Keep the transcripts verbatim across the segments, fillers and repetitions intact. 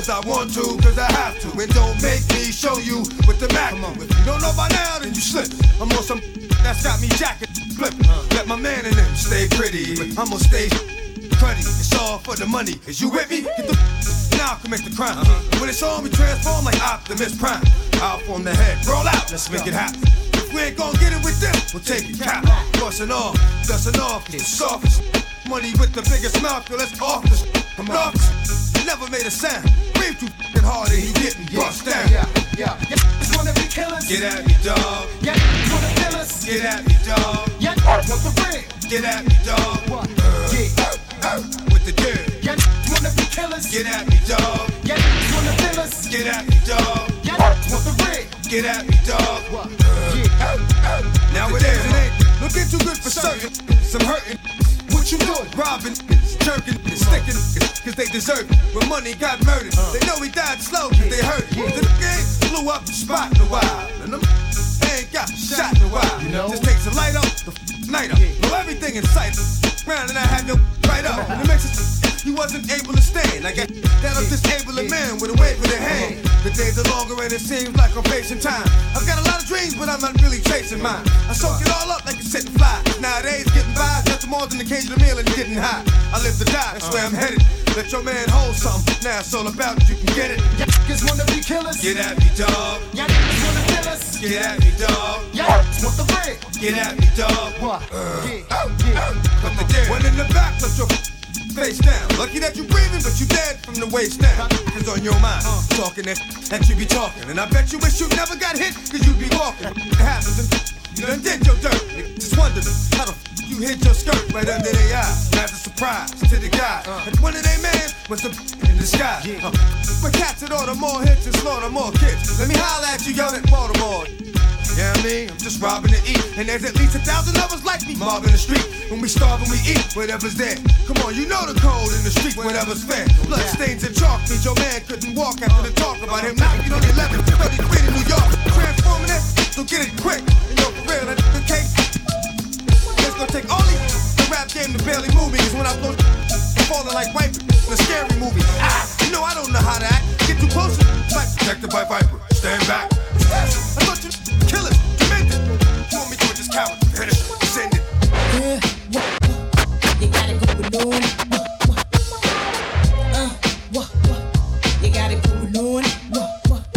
cause I want to, cause I have to. And don't make me show you with the Mac. If you don't know by now, then you slip. I'm on some that's got me jacket flip. Let my man in them stay pretty, but I'm gonna stay cruddy. It's all for the money. Is you with me? Get the now commit the crime. Uh-huh. When it's on, we transform like Optimus Prime. Out from the head, roll out, let's make it happen. If we ain't gonna get it with them, we'll take it cap. Bustin' off, dustin' off, the softest money with the biggest mouth, yo, let's off this. Come on. Never made a sound. Breathe too f***ing hard and you getting bust down. Yeah, yeah, yeah. Just wanna be killers. Get at me, dog. Yeah, wanna kill us. Get at me, dog. Yeah, want the ring. Get at me, dog. What? Uh, yeah. Uh, uh, with the dirt. Yeah, wanna be killers. Get at me, dog. Yeah, wanna kill us. Get at me, dog. Yeah, want the ring. Get at me, dog. What? Uh, yeah. uh, uh, now it is, it ain't looking too good for certain. Some hurting. What you doing? Robbing, jerking, sticking, cause they deserve it. When money got murdered, uh. they know he died slow, cause they hurt it. The game blew up the spot in a while, and them ain't got shot in a while. You know? Just takes a light up, the night up, blow everything in sight. Round and I had no right up, and it makes it he wasn't able to stand. I got that I'm disabling man with a wave of the hand. The days are longer and it seems like I'm facing time. I've got a lot of dreams, but I'm not really chasing mine. I soak it all up like a sitting fly. Nowadays, getting by is nothing more than occasional meal and getting high. I live to die, that's where I'm headed. Let your man hold something. Now it's all about you can get it. Just wanna be killers. Get at me, dog. Yeah, just wanna kill us. Get at me, dog. Yeah, just want the ring. Get at me, dog. What? Uh, yeah, yeah. Put the dirt. One in the back, let your face down. Lucky that you breathing, but you dead from the waist down. Cause on your mind, uh, talking that, that you be talking. And I bet you wish you never got hit, cause you be walking. It happens and you done did your dirt. Just wondering how the f you hit your skirt right under their eye. As a surprise to the guy. Uh, and one of they man was a in the sky. Uh, but cats that order more hits and slaughter more kids. Let me holler at you, young at Baltimore. Yeah, I mean, I'm just robbing to eat. And there's at least a thousand of us like me mobbing the street. When we starve and we eat, whatever's there. Come on, you know the code in the street, whatever's fair. Blood stains and chalk means your man couldn't walk after the talk about him knocking on the eleven thirty-three in New York. Transforming it, so get it quick. And yo, for real, that the cake. It's gonna take only the rap game to barely move me. Cause when I flow, falling like Viper in a scary movie. Ah, you know I don't know how to act. Get too close, like protected by Viper. Stand back. I thought you kill it, demented. You want me to just coward? Finish, send it. Yeah, what, what? You got it going on. What, what? Uh, what, what? You got it going on. What, what?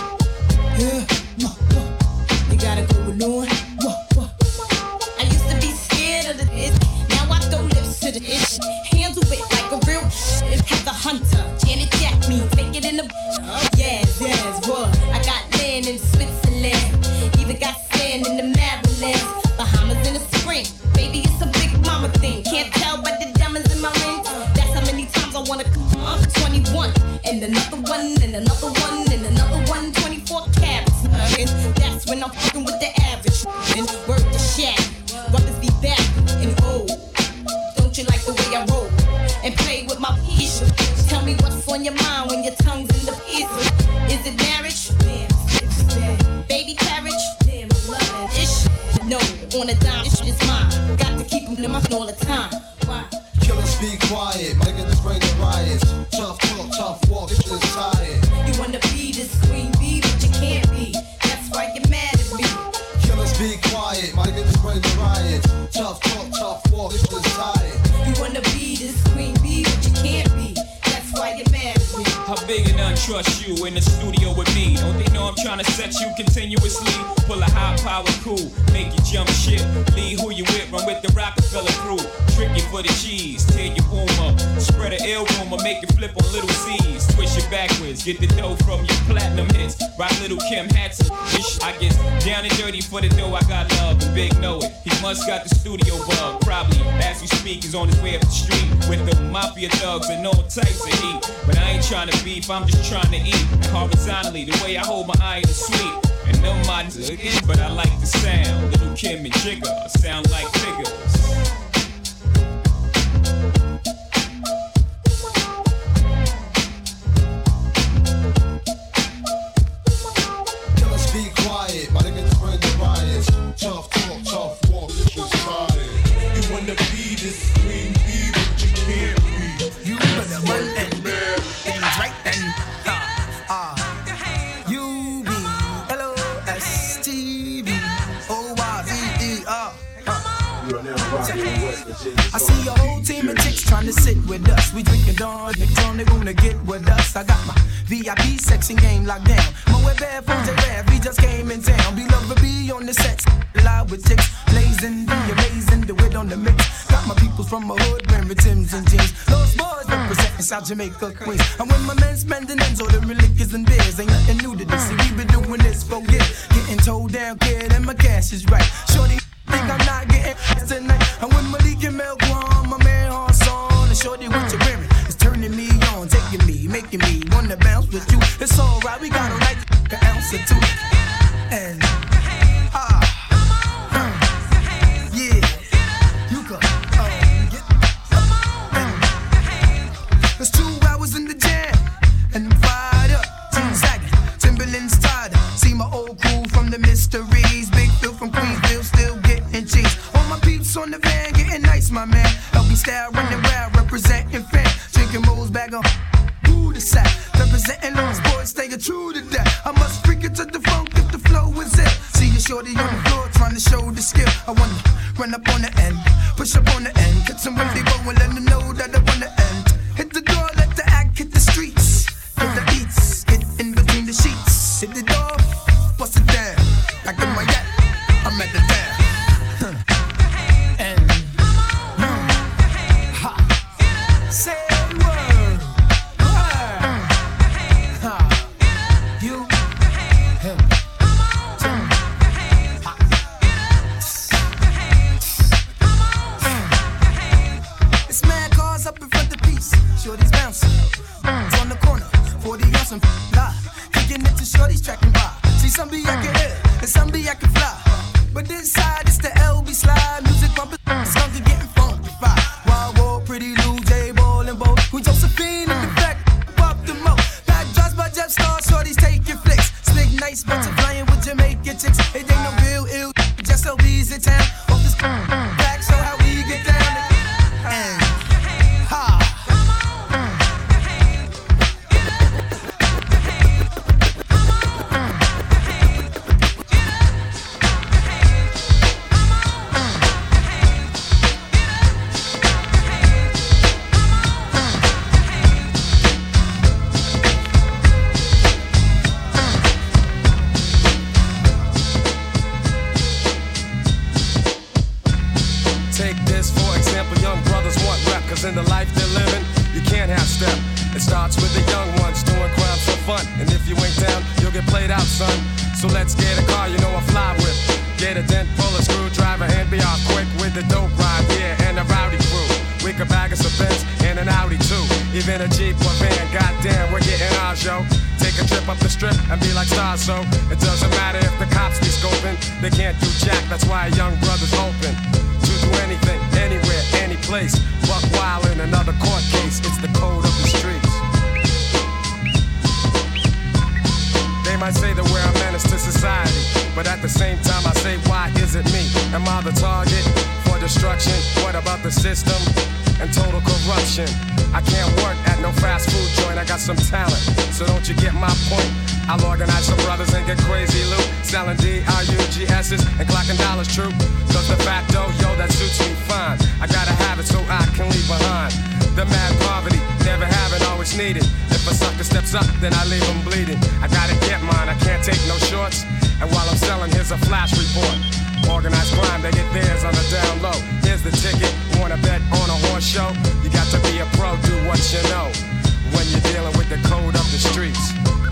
Yeah, what, what? You got it going on. What, what? I used to be scared of the itch. Now I throw lips to the itch. Handle it like a real shit. Have the hunter, Janet Jack me, take it in the. Oh, yes, yes, what? I got land in Switzerland. Even got sand in the Maryland. Bahamas in the spring. Baby, it's a big mama thing. Can't tell by the diamonds in my ring. That's how many times I wanna come up. twenty-one. And another one, and another one, and another one. twenty-four carats. And that's when I'm fucking with the average. And word to Shaq. Brothers be back and old. Don't you like the way I roll? And play with my pieces. Tell me what's on your mind when your tongue's in the pieces. Is it marriage? Baby carriage? Damn, I love it. Ish. No, on a dime, this shit is mine. Got to keep them in my phone all the time. Why? Killers be quiet, my niggas bring the riots. Tough talk, tough walk, this shit is tired. You wanna be this queen bee, but you can't be. That's why you're mad at me. Killers be quiet, my niggas bring the riots. Tough talk, tough walk, this shit is tired. You wanna be this queen bee, but you can't be. That's why you're mad at me. How big and untrust you in the studio with me? Don't they know I'm trying to set you continuously? Pull a high power cool, make you jump shit. Lead who you with, run with the Rockefeller crew. Trick you for the cheese, tear your boom up. Spread a ill rumor, make it flip on little C's. Twist it backwards, get the dough from your platinum hits. Rock Little Kim hats and ish. I get down and dirty for the dough, I got love, and Big know it. He must got the studio bug, probably as we speak, he's on his way up the street with the mafia thugs and all types of heat. But I ain't trying to beef, I'm just trying to eat. And horizontally, the way I hold my iron is sweet. And them my again, but I like the sound. Little Kim and Jigga sound like figures. Killers be quiet, my niggas bring the riots. Tough talk, tough walk, this shit is tired. You wanna be this queen bee, but you can't be. You better run and things right then. I see a whole team of chicks trying to sit with us. We drinking Dawn, they told they gonna get with us. I got my V I P section game locked down. My web bad phones they rap, we just came in town. Be love be on the sets, live with chicks, blazing, be amazing, do it on the mix. Got my peoples from my hood wearing Timbs and jeans. Lost boys representing South Jamaica, Queens. And when my men spending ends, all them liquors and beers, ain't nothing new to this. See, we been doing this for years. Getting told down, kid, and my cash is right. Shorty think I'm not getting tonight. I'm with Malik and Melquan, my man Harson. And shorty, what you wearing? It's turning me on, taking me, making me wanna bounce with you. It's alright, we got a like an ounce or two. And ah, uh, yeah, you can uh, get and it's two hours in the jam, and I'm fired up. Team sagging, Timberland's tied up. See my old crew from the mysteries, Big Phil from Queensville, still getting cheese. All my peeps on the van, getting nice, my man. Help me style, running wild, representing fan. Drinking rolls back on who the side. Representing those boys, staying true to that. I must freak it to the funk if the flow is it. See you shorty on the floor, trying to show the skill. I wanna run up on the end, push up on the end. Get some really go and let them know that I wanna end. Hit the door, let the act hit the streets. Hit the beats, get in between the sheets. Hit the door, bust it down. Back in my yak, I'm at the dam. And mm, ha, say word, word. Ha, you, him, Tim, ha. It's mad cars up in front of the piece. Shorty's bouncing, it's on the corner. forty ounce and fly. Kicking it to shorty's tracking by. See, some be I can hit, and some be I can fly. But this side, it's the L B slide. Music bumping, skunk and getting funkified. Wild World, Pretty Lou, J-Ball and Bo. We Josephine in the back, pop the mo. Back drops by Jeff Star, shorties taking flicks. Slick, nice, butterflying with Jamaican chicks. It ain't no real ill, just L B's in town. Off this back, show how we get down. And ha. Take this for example, young brothers want rep, cause in the life they're living, you can't have step. It starts with the young ones doing crimes for fun, and if you ain't down, you'll get played out, son. So let's get a car, you know I fly with. Get a dent, pull a screwdriver, and be off quick with the dope ride, yeah, and a rowdy crew. We could bag us a Benz and an Audi too, even a Jeep or van, goddamn, we're getting ours, yo. Take a trip up the strip and be like stars, so it doesn't matter if the cops be scoping, they can't do jack, that's why a young brother's open. Do anything, anywhere, any place. Buck wild in another court case. It's the code of the streets. They might say that we're a menace to society, but at the same time I say, why is it me? Am I the target for destruction? What about the system and total corruption? I can't work at no fast food joint, I got some talent, so don't you get my point? I'll organize some brothers and get crazy loot, selling D R U G S's and clocking dollars, true. Cause the fat dough, yo, that suits me fine. I gotta have it so I can leave behind the mad poverty, never having, always needed. If a sucker steps up, then I leave him bleeding. I gotta get mine, I can't take no shorts. And while I'm selling, here's a flash report. Organized crime, they get theirs on the down low. Here's the ticket, wanna bet on a horse show? You got to be a pro, do what you know, when you're dealing with the code of the streets.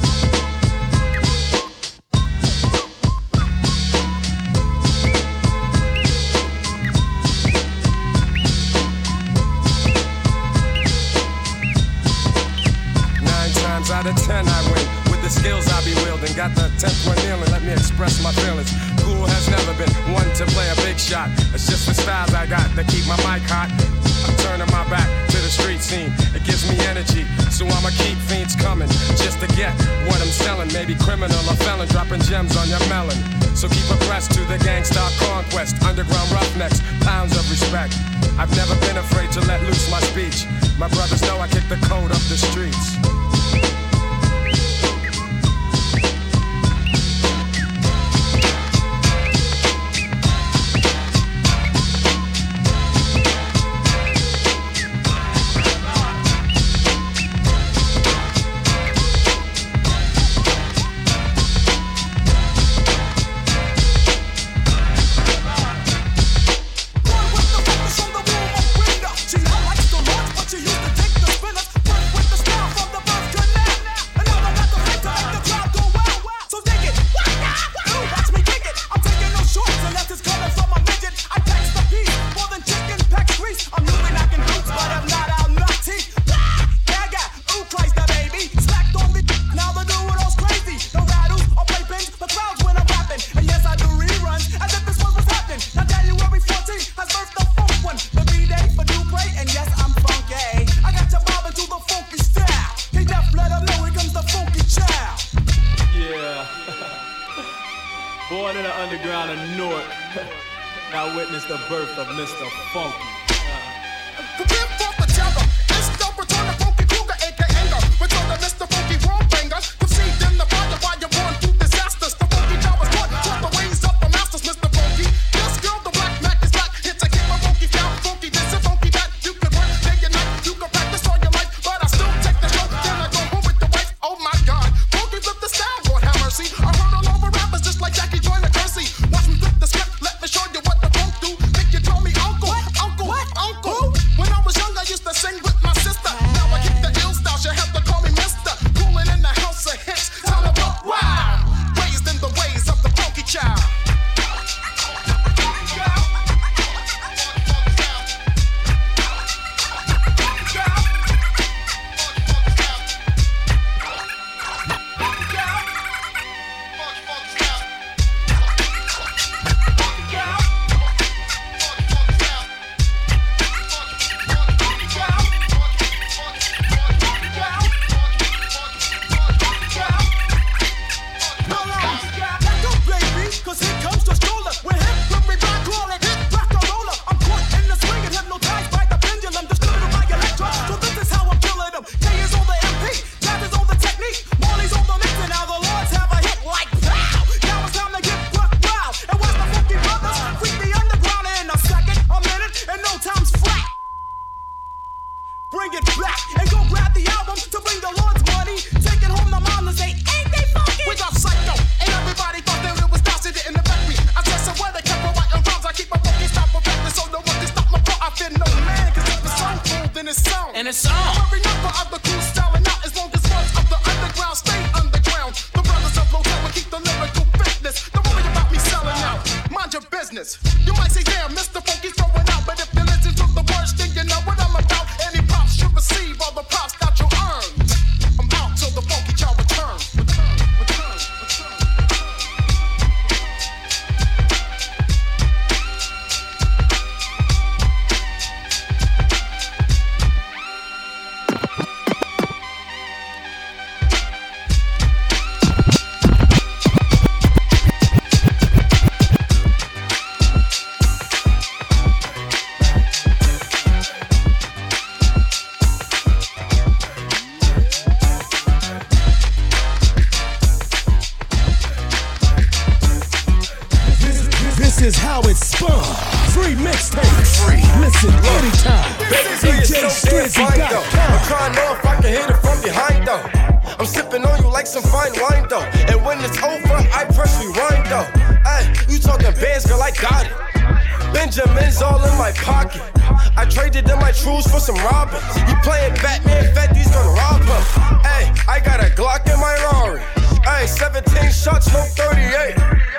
Out of ten I win, with the skills I be wielding. Got the tenth one kneeling, let me express my feelings. Cool has never been one to play a big shot. It's just the styles I got that keep my mic hot. I'm turning my back to the street scene, it gives me energy, so I'ma keep fiends coming, just to get what I'm selling. Maybe criminal or felon, dropping gems on your melon. So keep abreast to the gangsta conquest, underground roughnecks, pounds of respect. I've never been afraid to let loose my speech. My brothers know I kick the code up the streets. Lord. Now witness the birth of Mister Funky. Prepare for the terror. It's the return of Funky Kruger, aka Anger. Return to Mister Funky World Banger. Conceived in the fire while you're born through disasters. The Funky Child was born, taught the ways of the masters, Mister Funky. This girl, the black Mac is black. Hit to keep my funky style, funky this and funky that. You can work day and night, you can practice all your life, but I still take the show. Then I go home with the wife. Oh my God, Funky flip the style, Lord have mercy. I heard all over rappers just like Jackie joined the Kersey. Watch me flip the script, let me show you what the funk do. Make you call me uncle, uncle, what? Uncle. When I was young, I used to sing with my sister. Now I kick the ill style, she have to call me Mister. Coolin' in the house of hits, time to buck wild. Raised in the ways of the Funky Child. Bring it back and go grab the album to bring the Lord's money. Take it home to mom and say, ain't they funky? We got psycho, and everybody thought that it was Dawson didn't affect me. I said somewhere they kept on writing rhymes. I keep my funky style perfected, so no one can stop my flow. I feel no man, cause if it's soulful, then it's sound. And it's on. Every number of the crew styling out as long as ones of the underground stay underground. The brothers of Motel will keep the lyrical fitness. Don't worry about me selling out. Mind your business. You might say, damn, Mister Funky's throwing out, but if you listen to the words, then you know what I'm about. Any props you receive all the props that you earn. I'm out till the Funky Child returns. Return, return, return. This is how it's spun. Free mixtapes. Free. Listen anytime. D J Strizzy dot com. I'm trying to know if I can hit it from behind though. I'm sipping on you like some fine wine though. And when it's over, I press rewind though. Ay, you talking bands, girl, I got it. Benjamin's all in my pocket. I traded in my trues for some Robins. You playing Batman, Fetty's gonna rob him. Ay, I got a Glock in my Rari. Ay, seventeen shots, no thirty-eight.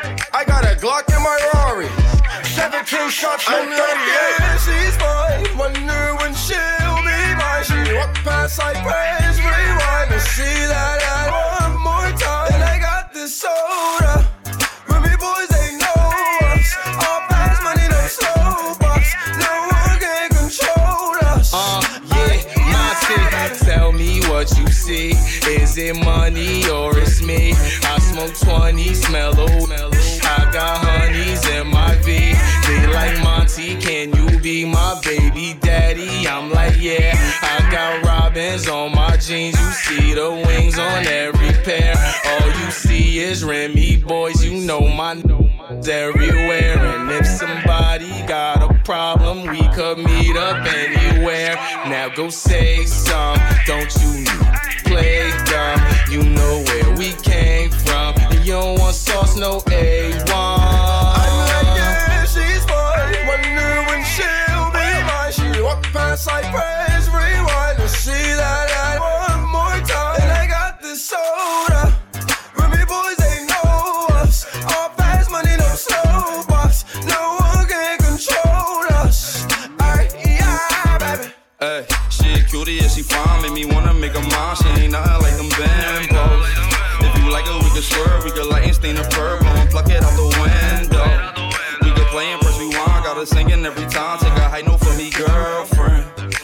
I got a Glock in my Rari. seventeen shots, no thirty-eight. Yeah, she's mine. Wonder when she'll be mine. She walk past like praise, rewind and see that I one more time. And I got this soda. Remy boys, they know us. All fast money, no slow bucks. No one can control us. Uh, yeah, my tick. Tell me what you see. Is it money or it's me? I smoke twenty, smell old. I got honeys in my V. They like Monty, can you be my baby daddy? I'm like, yeah. I got robins on my jeans. You see the wings on every pair. All you see is Remy boys. You know my n****s everywhere. And if somebody got a problem, we could meet up anywhere. Now go say some. Don't you play dumb? You know where we came from. You don't want sauce, no A one. I'm like, yeah, she's mine. Wonder when she'll be mine. She walk past like praise, rewind and see that I one more time. And I got this soda. Remy boys, they know us. All fast money, no slow bucks. No one can control us. Ay, yeah, baby. Ay, she cutie, yeah, she fine. Make me wanna make her mine. She ain't nothing like them bambos. If you like her, we can swerve. We can light and stain the purple and pluck it out the window. We can play and press rewind. Got her singing every time. Take a high note for me, girlfriend. Got my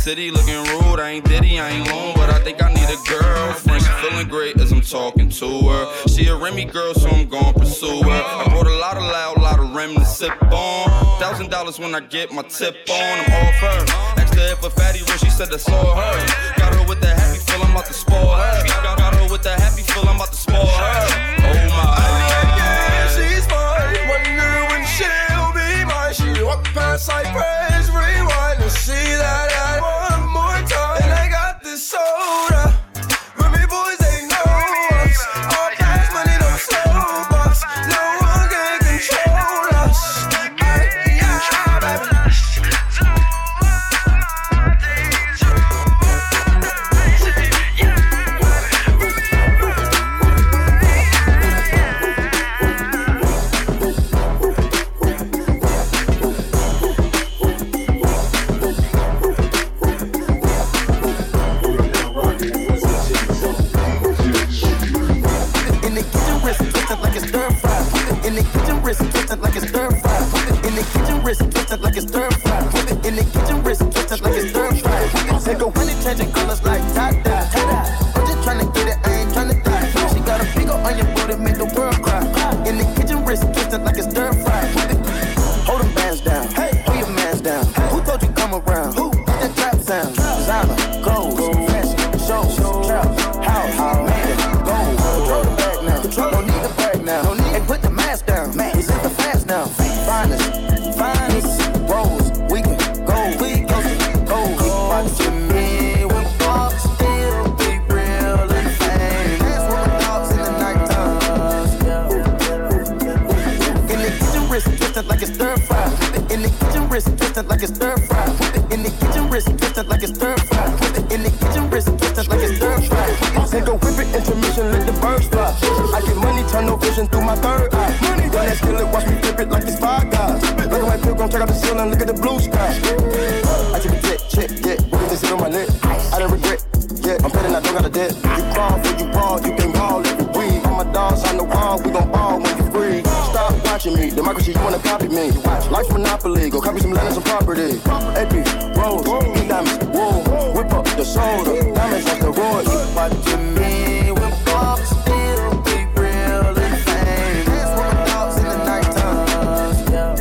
city looking rude. I ain't Diddy, I ain't lone, but I think I need a girlfriend. She feeling great as I'm talking to her. She a Remy girl, so I'm gon' pursue her. I brought a lot of loud, lot of Rem to sip on. Thousand dollars when I get my tip on. I'm off her. Asked her if a fatty rich, she said that's all her. Got her with the happy feel, I'm about to spoil her. Got, got her with the happy feel, I'm about to spoil her. Oh my. Yeah, she's mine. Wonder when she'll be mine. She walk past Cypress, rewind and see that ad one more time. And I got this soda. Remy boys ain't no us. All cash money, no slow bucks. No one can control us. Ay, yeah, baby. Like it's stir fry. In the kitchen, wrist twisted like it's stir fry. In the kitchen, wrist twisted like it's stir fry. Take a honey, changing colors like tie-dye. I'm just tryna get it, I ain't tryna die. She got a big on your booty, make the world cry. In the kitchen, wrist twisted like it's stir fry. Hold them bands down, hey, hold your mans down. Who told you come around? Who? That trap sound. Designer, gold, fashion, shows, trap, house, man, gold. Control the bag now. Control, don't need the bag now. Don't need it. Put the mask down. It's in the fast now. Finest, finest, rose, we can go, we go, go. Keep watching me with thoughts, still be real and fame. Dance with my dogs in the night times. In the kitchen, wrist twisted like it's stir fry. In the kitchen, wrist twisted like it's stir fry. In the kitchen, wrist twisted like it's stir fry. In the kitchen, wrist twisted like it's stir fry. Take a whip it, intermission, let the birds fly. I get money, turn no vision through my third eye. Money, run that skillet, watch me flip it like it's five guys. Look at my pill, gon' check out the ceiling, look at the blue sky. I took a jet, check, yeah, look at this on my lip. I don't regret, yeah, I'm betting I don't got a debt. You crawl for you ball, you can ball every week. All my dogs on the wall, we gon' ball when you free. Stop watching me, democracy, you wanna copy me. Life Monopoly, go copy some land and some property. A P, Rose, pink diamonds, whoa, whip up the soda, diamonds like the road. Keep watching me with thoughts, still be real and fame. Dance with my dogs in the night times.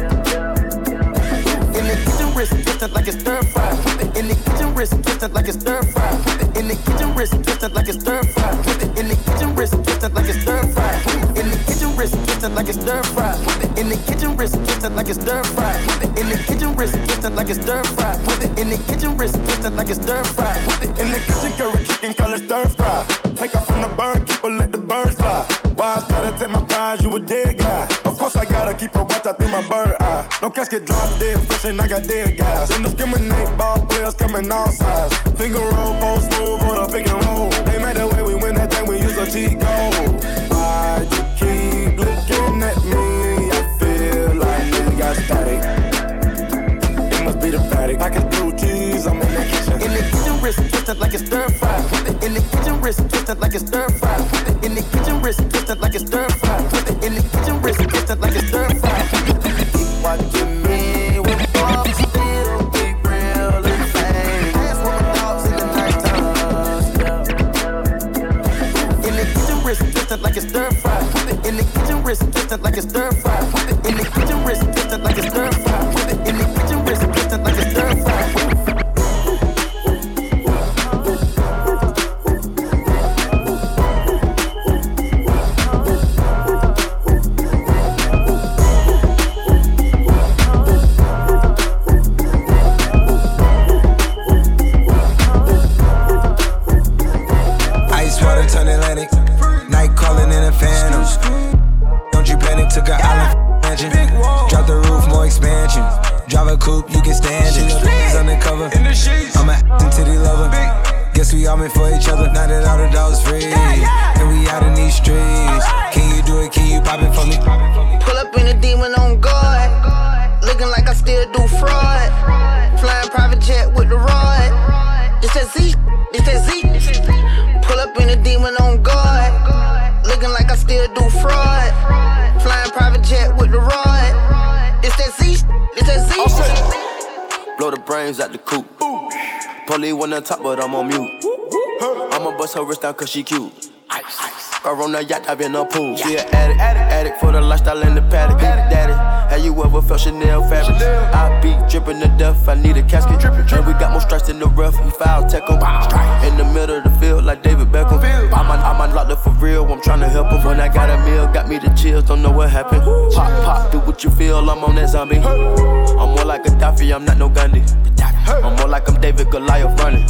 In the kitchen, wrist twisted like it's stir fry. In the kitchen, wrist twisted like it's stir fry. In the kitchen, wrist twisted like it's stir fry. In the kitchen, wrist twisted like it's stir fry. In the kitchen, wrist twisted like it's stir fry. In the kitchen, wrist twisted like it's stir fry. In the kitchen, wrist twisted like it's stir fry. In the kitchen, wrist twisted like it's stir fry. In the kitchen, curry chicken, call it stir fry. Take off from the bird, keep her, let the birds fly. Why I gotta take my prize, you a dead guy. Of course I gotta keep her watch out through my bird eye. No casket drop dead fish and I got dead guys. And discriminate ball players coming all sides. Finger roll, post move on a pick and roll. They made the way we win that thing, we use a cheat code. Why you keep looking at me? I feel like we got static. It must be the fatty. I can do cheese, I'm in the kitchen. In the kitchen, wrist twisted like it's stir fry. In the kitchen, wrist twisted like it's stir fry. In the kitchen, wrist twisted like it's stir fry. In the kitchen, wrist twisted like it's stir fry. Keep watching me with thoughts, still be real and fame. Dance with my dogs in the night times. In the kitchen, wrist twisted like it's stir fry. In the kitchen, wrist twisted like it's stir fry. In the kitchen, wrist twisted like it's stir fry. In the kitchen, wrist twisted like it's stir fry. At the coop. Polly one on top, but I'm on mute. I'ma bust her wrist down cause she cute. Her on the yacht, I've been a pool. She an addict, addict, addict for the lifestyle in the paddock. Daddy, have you ever felt Chanel fabric? I be dripping to death, I need a casket. And we got more strikes in the rough, we foul tech em. In the middle of the field like David Beckham. I'm on, I'm on locked up for real, I'm tryna help him. When I got a meal, got me the chills, don't know what happened. Pop, pop, do what you feel, I'm on that zombie. I'm more like Gaddafi, I'm not no Gandhi. I'm more like I'm David Goliath running.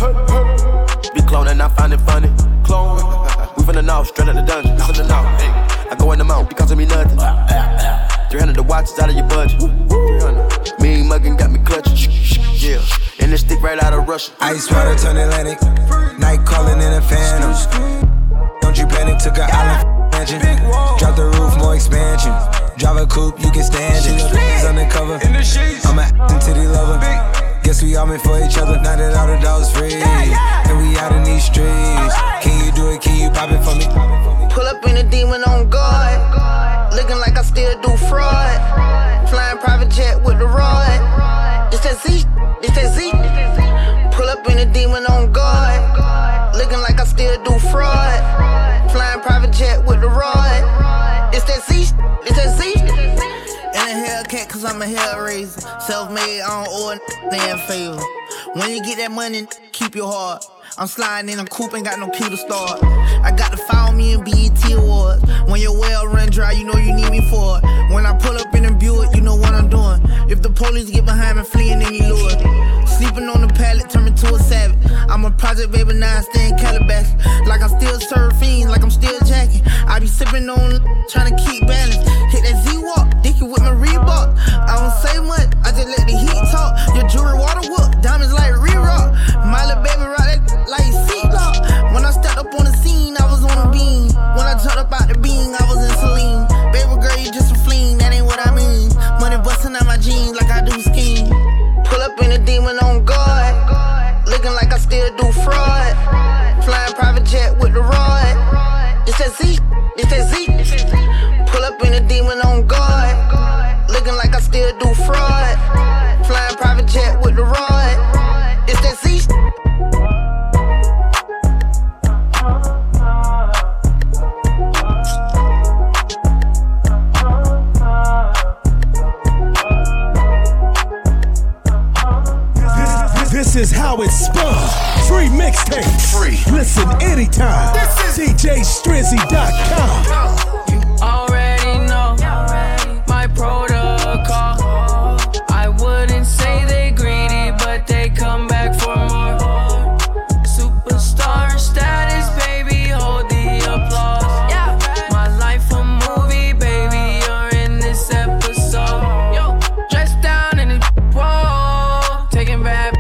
Be cloning, I find it funny. Clone. We finna know, straight out the dungeon. Finna know. I go in the mouth, because of me nothing. three hundred the watch is out of your budget. Mean muggin' got me clutching. Yeah, and this stick right out of Russia. Ice water turn Atlantic. Night calling in a phantom. Don't you panic, took an island mansion. Drop the roof, more expansion. Drive a coupe, you can stand it. It's undercover. I'm a acting titty lover. Guess we all meant for each other. Now that all the dogs free, and we out in these streets. Can you do it? Can you pop it for me? Pull up in a demon on guard, looking like I still do fraud. Flying private jet with the rod. It's that Z, it's that Z. Pull up in a demon on guard, looking like I still do fraud. Flying private jet with the rod. It's that Z, it's that Z. And a Hellcat cause I'm a hellraiser. Self-made, I don't owe a damn favor. When you get that money, keep your heart. I'm sliding in a coupe, ain't got no key to start. I got to follow me in B E T Awards. When your well run dry, you know you need me for it. When I pull up in a Buick, you know what I'm doing. If the police get behind me, fleeing any lure. Sleeping on the pallet, turn me to a savage. I'm a project baby, now I stay in Calabash. Like I still serve fiends, like I'm still jacking. I be sipping on, trying to keep balance. Hit that Z-Walk, dicky with my Reebok. I don't say much, I just let the heat talk. Your jewelry water whoop, diamonds like re-rock. My little baby rock that like seatlock. When I stepped up on the scene, I was on a beam. When I jumped up out the beam, I was in Celine. Baby girl, you just a fleen, that ain't what I mean. Money busting out my jeans like I do skiing. Pull up in a demon on guard, looking like I still do fraud. Flying private jet with the rod. It's that Z, it's that Z. Pull up in a demon on guard, looking like I still do fraud. Flying private jet with the rod. It's that Z. This is how it's spun. Free mixtape. Free. Listen anytime. This is D J Strizzy dot com. You already know my protocol. I wouldn't say they greedy, but they come back for more. Superstar status, baby, hold the applause. My life a movie, baby, you're in this episode. Yo, dressed down in the whoa, taking back.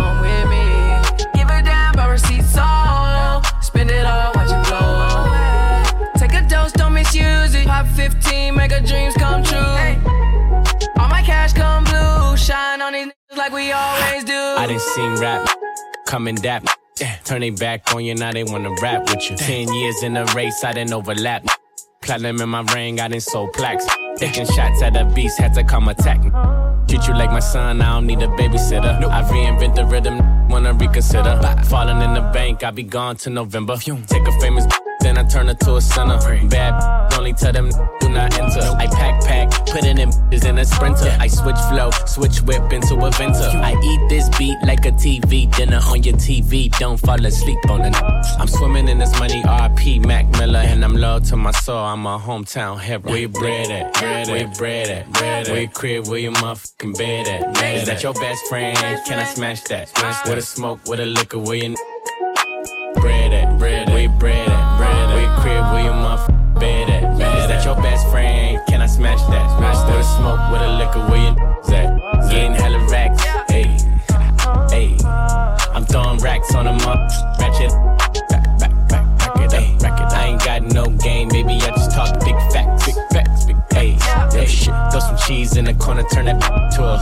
fifteen, make our dreams come true. Hey. All my cash come blue. Shine on these niggas like we always do. I done seen rap coming dap. Turn they back on you, now they wanna rap with you. Ten years in a race, I didn't overlap. Platinum in my ring, I done sold plaques. Taking shots at the beast, had to come attack me. Treat you like my son, I don't need a babysitter. I reinvent the rhythm, wanna reconsider. Falling in the bank, I be gone to November. Take a famous then I turn her to a sinner. Bad only tell them do not enter. I pack pack, put it in is in a sprinter. I switch flow, switch whip into a venter. I eat this beat like a T V dinner on your T V. Don't fall asleep on it. I'm swimming in this money, R P Mac Miller, and I'm loyal to my soul. I'm a hometown hero. Where you bred at? Where you bred at? Where you crib? Where you motherfucking bed at? Is that your best friend? Can I smash that? With a smoke, with a liquor, where you bread at? Where you bread at? Where you crib, where your motherfucking bed at? Is that your best friend? Can I smash that? With a smoke, with a liquor, where you at? Getting hella racks, ayy, ayy. I'm throwing racks on them up, ratchet, back, back, back, back it up, back it up. I ain't got no game, baby, I just talk big facts, big facts, big ayy, ayy. Throw some cheese in the corner, turn that to a.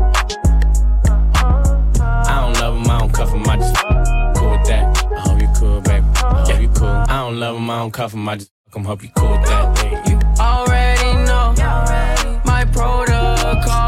I don't love him, I don't cuff him, I just cool with that. I hope you cool, baby. I hope you cool. I don't love him, I don't cuff him, I just fuck him, hope you cool with that. Ayy. You already know my protocol.